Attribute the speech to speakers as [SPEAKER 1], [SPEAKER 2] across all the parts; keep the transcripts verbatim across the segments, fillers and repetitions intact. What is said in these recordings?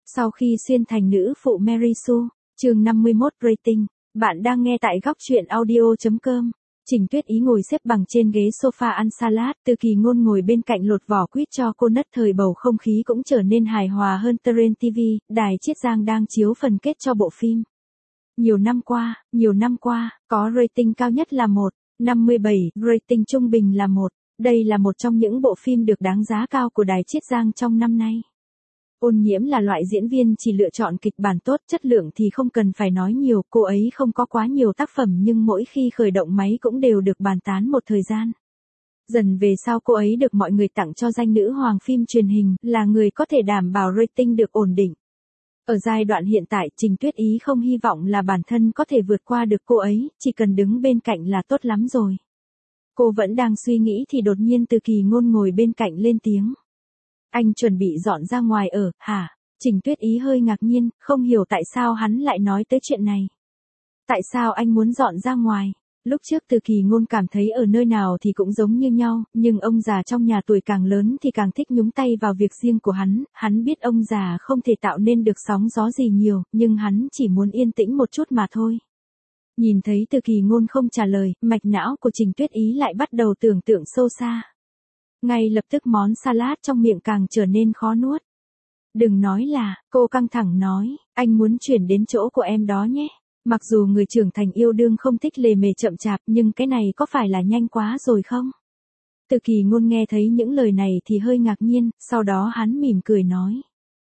[SPEAKER 1] Sau khi xuyên thành nữ phụ Mary Sue, chương năm mươi mốt rating, bạn đang nghe tại góc truyện audio chấm com. Trình Tuyết Ý ngồi xếp bằng trên ghế sofa ăn salad, Từ Kỳ Ngôn ngồi bên cạnh lột vỏ quýt cho cô nất, thời bầu không khí cũng trở nên hài hòa hơn. Trên ti vi, đài Chiết Giang đang chiếu phần kết cho bộ phim. Nhiều năm qua, nhiều năm qua, có rating cao nhất là một phẩy năm mươi bảy, rating trung bình là một. Đây là một trong những bộ phim được đánh giá cao của đài Chiết Giang trong năm nay. Ôn Nhiễm là loại diễn viên chỉ lựa chọn kịch bản tốt, chất lượng thì không cần phải nói nhiều, cô ấy không có quá nhiều tác phẩm nhưng mỗi khi khởi động máy cũng đều được bàn tán một thời gian. Dần về sau cô ấy được mọi người tặng cho danh nữ hoàng phim truyền hình, là người có thể đảm bảo rating được ổn định. Ở giai đoạn hiện tại, Trình Tuyết Ý không hy vọng là bản thân có thể vượt qua được cô ấy, chỉ cần đứng bên cạnh là tốt lắm rồi. Cô vẫn đang suy nghĩ thì đột nhiên Từ Kỳ Ngôn ngồi bên cạnh lên tiếng. Anh chuẩn bị dọn ra ngoài ở, hả? Trình Tuyết Ý hơi ngạc nhiên, không hiểu tại sao hắn lại nói tới chuyện này. Tại sao anh muốn dọn ra ngoài? Lúc trước Từ Kỳ Ngôn cảm thấy ở nơi nào thì cũng giống như nhau, nhưng ông già trong nhà tuổi càng lớn thì càng thích nhúng tay vào việc riêng của hắn, hắn biết ông già không thể tạo nên được sóng gió gì nhiều, nhưng hắn chỉ muốn yên tĩnh một chút mà thôi. Nhìn thấy Từ Kỳ Ngôn không trả lời, mạch não của Trình Tuyết Ý lại bắt đầu tưởng tượng sâu xa. Ngay lập tức món salad trong miệng càng trở nên khó nuốt. Đừng nói là, cô căng thẳng nói, anh muốn chuyển đến chỗ của em đó nhé. Mặc dù người trưởng thành yêu đương không thích lề mề chậm chạp, nhưng cái này có phải là nhanh quá rồi không? Từ Kỳ Ngôn nghe thấy những lời này thì hơi ngạc nhiên, sau đó hắn mỉm cười nói.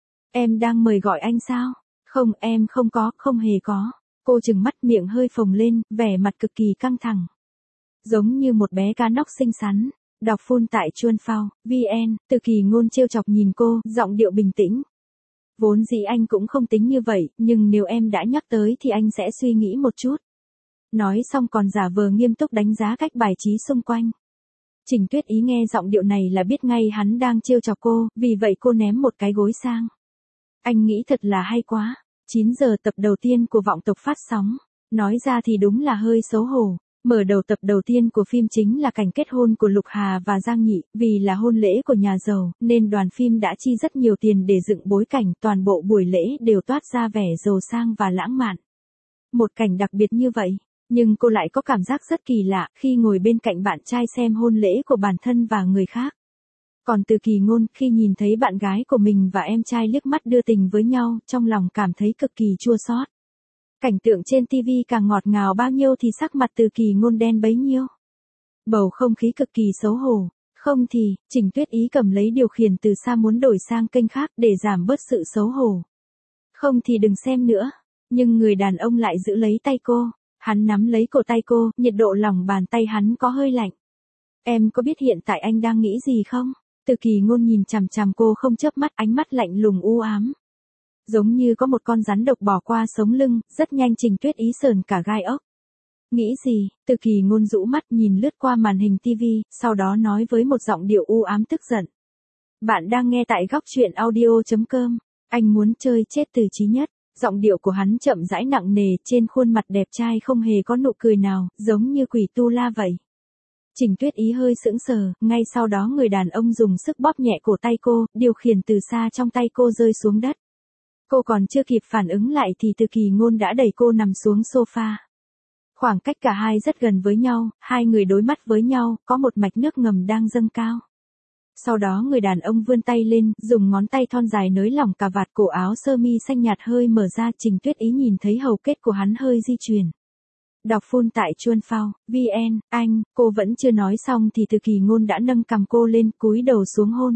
[SPEAKER 1] Em đang mời gọi anh sao? Không, em không có, không hề có. Cô trừng mắt, miệng hơi phồng lên, vẻ mặt cực kỳ căng thẳng. Giống như một bé cá nóc xinh xắn. Đọc full tại chuan phao, vn, Từ Kỳ Ngôn trêu chọc nhìn cô, giọng điệu bình tĩnh. Vốn dĩ anh cũng không tính như vậy, nhưng nếu em đã nhắc tới thì anh sẽ suy nghĩ một chút. Nói xong còn giả vờ nghiêm túc đánh giá cách bài trí xung quanh. Trình Tuyết Ý nghe giọng điệu này là biết ngay hắn đang trêu chọc cô, vì vậy cô ném một cái gối sang. Anh nghĩ thật là hay quá. chín giờ tập đầu tiên của Vọng Tộc phát sóng. Nói ra thì đúng là hơi xấu hổ. Mở đầu tập đầu tiên của phim chính là cảnh kết hôn của Lục Hà và Giang Nhị, vì là hôn lễ của nhà giàu, nên đoàn phim đã chi rất nhiều tiền để dựng bối cảnh, toàn bộ buổi lễ đều toát ra vẻ giàu sang và lãng mạn. Một cảnh đặc biệt như vậy, nhưng cô lại có cảm giác rất kỳ lạ khi ngồi bên cạnh bạn trai xem hôn lễ của bản thân và người khác. Còn Từ Kỳ Ngôn khi nhìn thấy bạn gái của mình và em trai liếc mắt đưa tình với nhau, trong lòng cảm thấy cực kỳ chua xót. Cảnh tượng trên ti vi càng ngọt ngào bao nhiêu thì sắc mặt Từ Kỳ Ngôn đen bấy nhiêu. Bầu không khí cực kỳ xấu hổ. Không thì, Trình Tuyết Ý cầm lấy điều khiển từ xa muốn đổi sang kênh khác để giảm bớt sự xấu hổ. Không thì đừng xem nữa. Nhưng người đàn ông lại giữ lấy tay cô. Hắn nắm lấy cổ tay cô, nhiệt độ lòng bàn tay hắn có hơi lạnh. Em có biết hiện tại anh đang nghĩ gì không? Từ Kỳ Ngôn nhìn chằm chằm cô không chớp mắt, ánh mắt lạnh lùng u ám. Giống như có một con rắn độc bò qua sống lưng, rất nhanh Trình Tuyết Ý sờn cả gai ốc. Nghĩ gì? Từ Kỳ Ngôn rũ mắt nhìn lướt qua màn hình ti vi, sau đó nói với một giọng điệu u ám tức giận. Bạn đang nghe tại góc truyện audio chấm com. Anh muốn chơi chết Từ Chí Nhất. Giọng điệu của hắn chậm rãi nặng nề, trên khuôn mặt đẹp trai không hề có nụ cười nào, giống như quỷ tu la vậy. Trình Tuyết Ý hơi sững sờ, ngay sau đó người đàn ông dùng sức bóp nhẹ cổ tay cô, điều khiển từ xa trong tay cô rơi xuống đất. Cô còn chưa kịp phản ứng lại thì Từ Kỳ Ngôn đã đẩy cô nằm xuống sofa. Khoảng cách cả hai rất gần với nhau, hai người đối mắt với nhau, có một mạch nước ngầm đang dâng cao. Sau đó người đàn ông vươn tay lên, dùng ngón tay thon dài nới lỏng cà vạt cổ áo sơ mi xanh nhạt hơi mở ra. Trình Tuyết Ý nhìn thấy hầu kết của hắn hơi di chuyển. Đọc full tại chuan phao, vn, anh, cô vẫn chưa nói xong thì Từ Kỳ Ngôn đã nâng cằm cô lên, cúi đầu xuống hôn.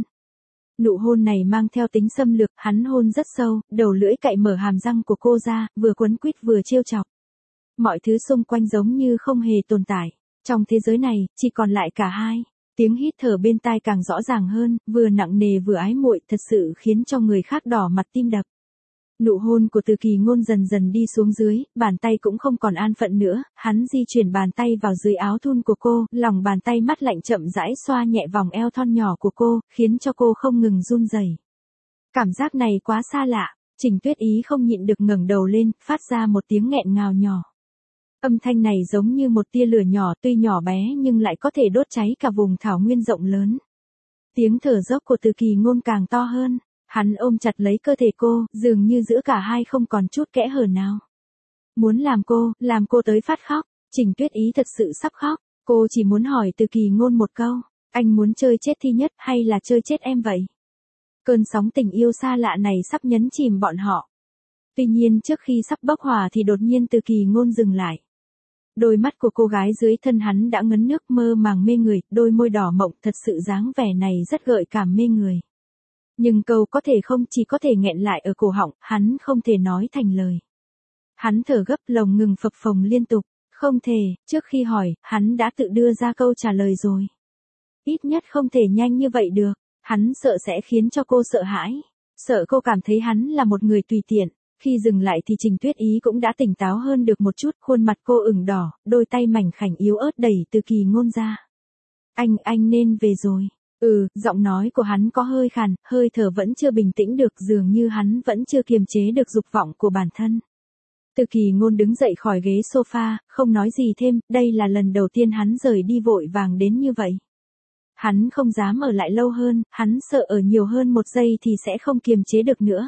[SPEAKER 1] Nụ hôn này mang theo tính xâm lược, hắn hôn rất sâu, đầu lưỡi cạy mở hàm răng của cô ra, vừa quấn quýt vừa trêu chọc. Mọi thứ xung quanh giống như không hề tồn tại. Trong thế giới này, chỉ còn lại cả hai. Tiếng hít thở bên tai càng rõ ràng hơn, vừa nặng nề vừa ái muội, thật sự khiến cho người khác đỏ mặt tim đập. Nụ hôn của Từ Kỳ Ngôn dần dần đi xuống dưới, bàn tay cũng không còn an phận nữa, hắn di chuyển bàn tay vào dưới áo thun của cô, lòng bàn tay mắt lạnh chậm rãi xoa nhẹ vòng eo thon nhỏ của cô, khiến cho cô không ngừng run rẩy. Cảm giác này quá xa lạ, Trình Tuyết Ý không nhịn được ngẩng đầu lên, phát ra một tiếng nghẹn ngào nhỏ. Âm thanh này giống như một tia lửa nhỏ, tuy nhỏ bé nhưng lại có thể đốt cháy cả vùng thảo nguyên rộng lớn. Tiếng thở dốc của Từ Kỳ Ngôn càng to hơn. Hắn ôm chặt lấy cơ thể cô, dường như giữa cả hai không còn chút kẽ hở nào. Muốn làm cô, làm cô tới phát khóc. Trình Tuyết Ý thật sự sắp khóc. Cô chỉ muốn hỏi Từ Kỳ Ngôn một câu. Anh muốn chơi chết Thi Nhất hay là chơi chết em vậy? Cơn sóng tình yêu xa lạ này sắp nhấn chìm bọn họ. Tuy nhiên trước khi sắp bốc hỏa thì đột nhiên Từ Kỳ Ngôn dừng lại. Đôi mắt của cô gái dưới thân hắn đã ngấn nước mơ màng mê người, đôi môi đỏ mộng, thật sự dáng vẻ này rất gợi cảm mê người. Nhưng câu có thể không chỉ có thể nghẹn lại ở cổ họng, hắn không thể nói thành lời. Hắn thở gấp, lồng ngừng phập phồng liên tục. Không thể, trước khi hỏi, hắn đã tự đưa ra câu trả lời rồi. Ít nhất không thể nhanh như vậy được. Hắn sợ sẽ khiến cho cô sợ hãi. Sợ cô cảm thấy hắn là một người tùy tiện. Khi dừng lại thì Trình Tuyết Ý cũng đã tỉnh táo hơn được một chút, khuôn mặt cô ửng đỏ, đôi tay mảnh khảnh yếu ớt đẩy Từ Kỳ Ngôn ra. Anh, anh nên về rồi. Ừ, giọng nói của hắn có hơi khàn, hơi thở vẫn chưa bình tĩnh được, dường như hắn vẫn chưa kiềm chế được dục vọng của bản thân. Từ Kỳ Ngôn đứng dậy khỏi ghế sofa, không nói gì thêm, đây là lần đầu tiên hắn rời đi vội vàng đến như vậy. Hắn không dám ở lại lâu hơn, hắn sợ ở nhiều hơn một giây thì sẽ không kiềm chế được nữa.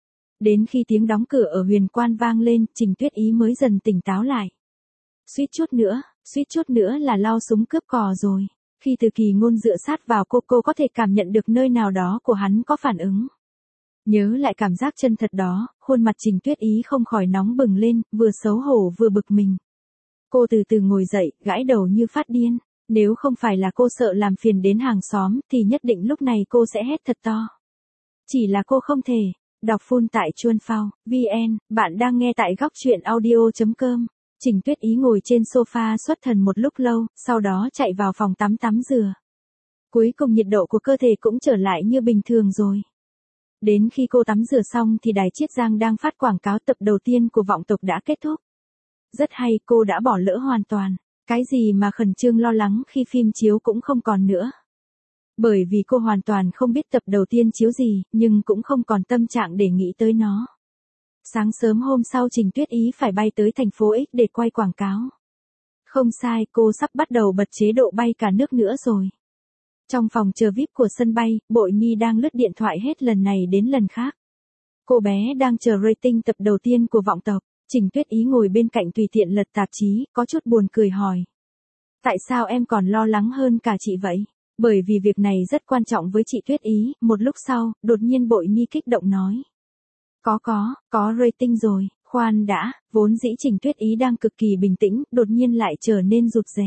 [SPEAKER 1] Đến khi tiếng đóng cửa ở huyền quan vang lên, Trình Tuyết Ý mới dần tỉnh táo lại. Suýt chút nữa, suýt chút nữa là lao súng cướp cò rồi. Khi Từ Kỳ Ngôn dựa sát vào cô, cô có thể cảm nhận được nơi nào đó của hắn có phản ứng. Nhớ lại cảm giác chân thật đó, khuôn mặt Trình Tuyết Ý không khỏi nóng bừng lên, vừa xấu hổ vừa bực mình. Cô từ từ ngồi dậy, gãi đầu như phát điên. Nếu không phải là cô sợ làm phiền đến hàng xóm, thì nhất định lúc này cô sẽ hét thật to. Chỉ là cô không thể. Đọc full tại chuan phao chấm vn, bạn đang nghe tại góc truyện audio chấm com. Trình Tuyết Ý ngồi trên sofa xuất thần một lúc lâu, sau đó chạy vào phòng tắm tắm rửa. Cuối cùng nhiệt độ của cơ thể cũng trở lại như bình thường rồi. Đến khi cô tắm rửa xong thì đài Chiết Giang đang phát quảng cáo tập đầu tiên của Vọng Tộc đã kết thúc. Rất hay, cô đã bỏ lỡ hoàn toàn. Cái gì mà khẩn trương lo lắng khi phim chiếu cũng không còn nữa. Bởi vì cô hoàn toàn không biết tập đầu tiên chiếu gì, nhưng cũng không còn tâm trạng để nghĩ tới nó. Sáng sớm hôm sau Trình Tuyết Ý phải bay tới thành phố X để quay quảng cáo. Không sai, cô sắp bắt đầu bật chế độ bay cả nước nữa rồi. Trong phòng chờ vi ai pi của sân bay, Bội Nhi đang lướt điện thoại hết lần này đến lần khác. Cô bé đang chờ rating tập đầu tiên của Vọng Tộc. Trình Tuyết Ý ngồi bên cạnh tùy tiện lật tạp chí, có chút buồn cười hỏi. Tại sao em còn lo lắng hơn cả chị vậy? Bởi vì việc này rất quan trọng với chị Tuyết Ý. Một lúc sau, đột nhiên Bội Nhi kích động nói. Có có, có rating rồi, khoan đã, vốn dĩ Trình Tuyết Ý đang cực kỳ bình tĩnh, đột nhiên lại trở nên rụt rè.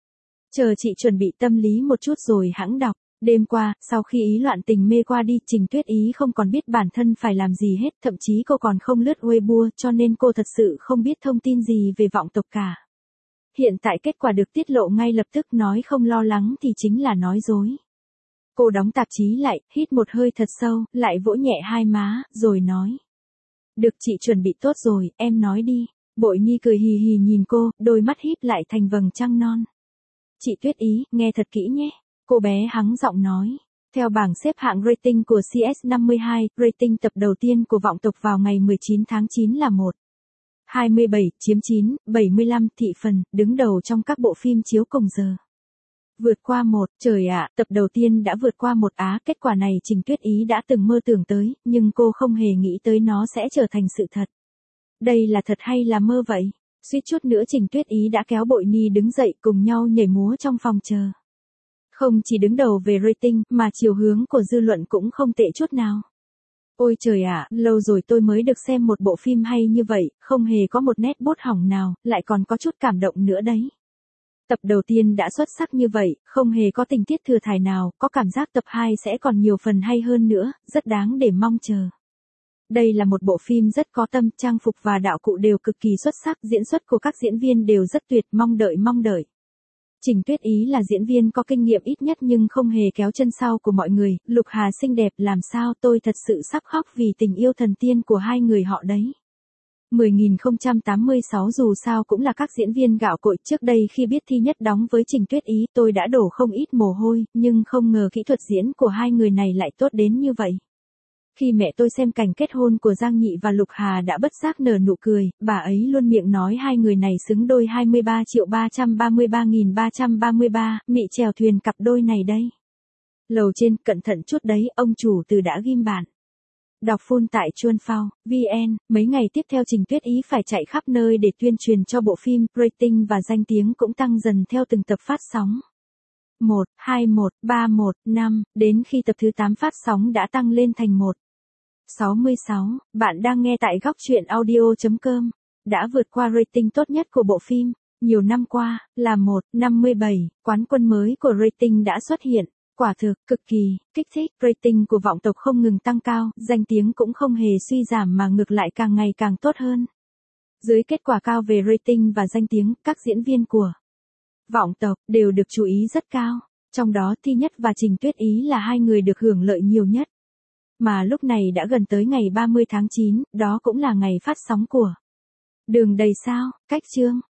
[SPEAKER 1] Chờ chị chuẩn bị tâm lý một chút rồi hãng đọc. Đêm qua, sau khi ý loạn tình mê qua đi, Trình Tuyết Ý không còn biết bản thân phải làm gì hết, thậm chí cô còn không lướt Weibo, cho nên cô thật sự không biết thông tin gì về Vọng Tộc cả. Hiện tại kết quả được tiết lộ ngay lập tức, nói không lo lắng thì chính là nói dối. Cô đóng tạp chí lại, hít một hơi thật sâu, lại vỗ nhẹ hai má, rồi nói. Được, chị chuẩn bị tốt rồi, em nói đi. Bội Nhi cười hì hì nhìn cô, đôi mắt híp lại thành vầng trăng non. Chị Tuyết Ý, nghe thật kỹ nhé. Cô bé hắng giọng nói. Theo bảng xếp hạng rating của C S năm mươi hai, rating tập đầu tiên của Vọng Tộc vào ngày mười chín tháng chín là một. hai mươi bảy, chiếm chín phẩy bảy mươi lăm thị phần, đứng đầu trong các bộ phim chiếu cùng giờ. Vượt qua một, trời ạ, tập đầu tiên đã vượt qua một á, kết quả này Trình Tuyết Ý đã từng mơ tưởng tới, nhưng cô không hề nghĩ tới nó sẽ trở thành sự thật. Đây là thật hay là mơ vậy? Suýt chút nữa Trình Tuyết Ý đã kéo Bội Nhi đứng dậy cùng nhau nhảy múa trong phòng chờ. Không chỉ đứng đầu về rating, mà chiều hướng của dư luận cũng không tệ chút nào. Ôi trời ạ, lâu rồi tôi mới được xem một bộ phim hay như vậy, không hề có một nét bút hỏng nào, lại còn có chút cảm động nữa đấy. Tập đầu tiên đã xuất sắc như vậy, không hề có tình tiết thừa thải nào, có cảm giác tập hai sẽ còn nhiều phần hay hơn nữa, rất đáng để mong chờ. Đây là một bộ phim rất có tâm, trang phục và đạo cụ đều cực kỳ xuất sắc, diễn xuất của các diễn viên đều rất tuyệt, mong đợi mong đợi. Trình Tuyết Ý là diễn viên có kinh nghiệm ít nhất nhưng không hề kéo chân sau của mọi người, Lục Hà xinh đẹp làm sao, tôi thật sự sắp khóc vì tình yêu thần tiên của hai người họ đấy. mười nghìn không trăm tám mươi sáu dù sao cũng là các diễn viên gạo cội, trước đây khi biết Thi Nhất đóng với Trình Tuyết Ý tôi đã đổ không ít mồ hôi, nhưng không ngờ kỹ thuật diễn của hai người này lại tốt đến như vậy. Khi mẹ tôi xem cảnh kết hôn của Giang Nhị và Lục Hà đã bất giác nở nụ cười, bà ấy luôn miệng nói hai người này xứng đôi hai mươi ba triệu ba trăm ba mươi ba nghìn ba trăm ba mươi ba, mị chèo thuyền cặp đôi này đây. Lầu trên, cẩn thận chút đấy, ông chủ từ đã ghim bạn. Đọc full tại chuan phao chấm vn. Mấy ngày tiếp theo Trình Tuyết Ý phải chạy khắp nơi để tuyên truyền cho bộ phim, rating và danh tiếng cũng tăng dần theo từng tập phát sóng. một, hai, một, ba, một, năm, đến khi tập thứ tám phát sóng đã tăng lên thành một. sáu mươi sáu, bạn đang nghe tại góc truyện audio chấm com. Đã vượt qua rating tốt nhất của bộ phim, nhiều năm qua, là một, năm mươi bảy, quán quân mới của rating đã xuất hiện. Quả thực, cực kỳ, kích thích, rating của Vọng Tộc không ngừng tăng cao, danh tiếng cũng không hề suy giảm mà ngược lại càng ngày càng tốt hơn. Dưới kết quả cao về rating và danh tiếng, các diễn viên của Vọng Tộc đều được chú ý rất cao, trong đó Thi Nhất và Trình Tuyết Ý là hai người được hưởng lợi nhiều nhất. Mà lúc này đã gần tới ngày ba mươi tháng chín, đó cũng là ngày phát sóng của Đường Đầy Sao, Cách Chương.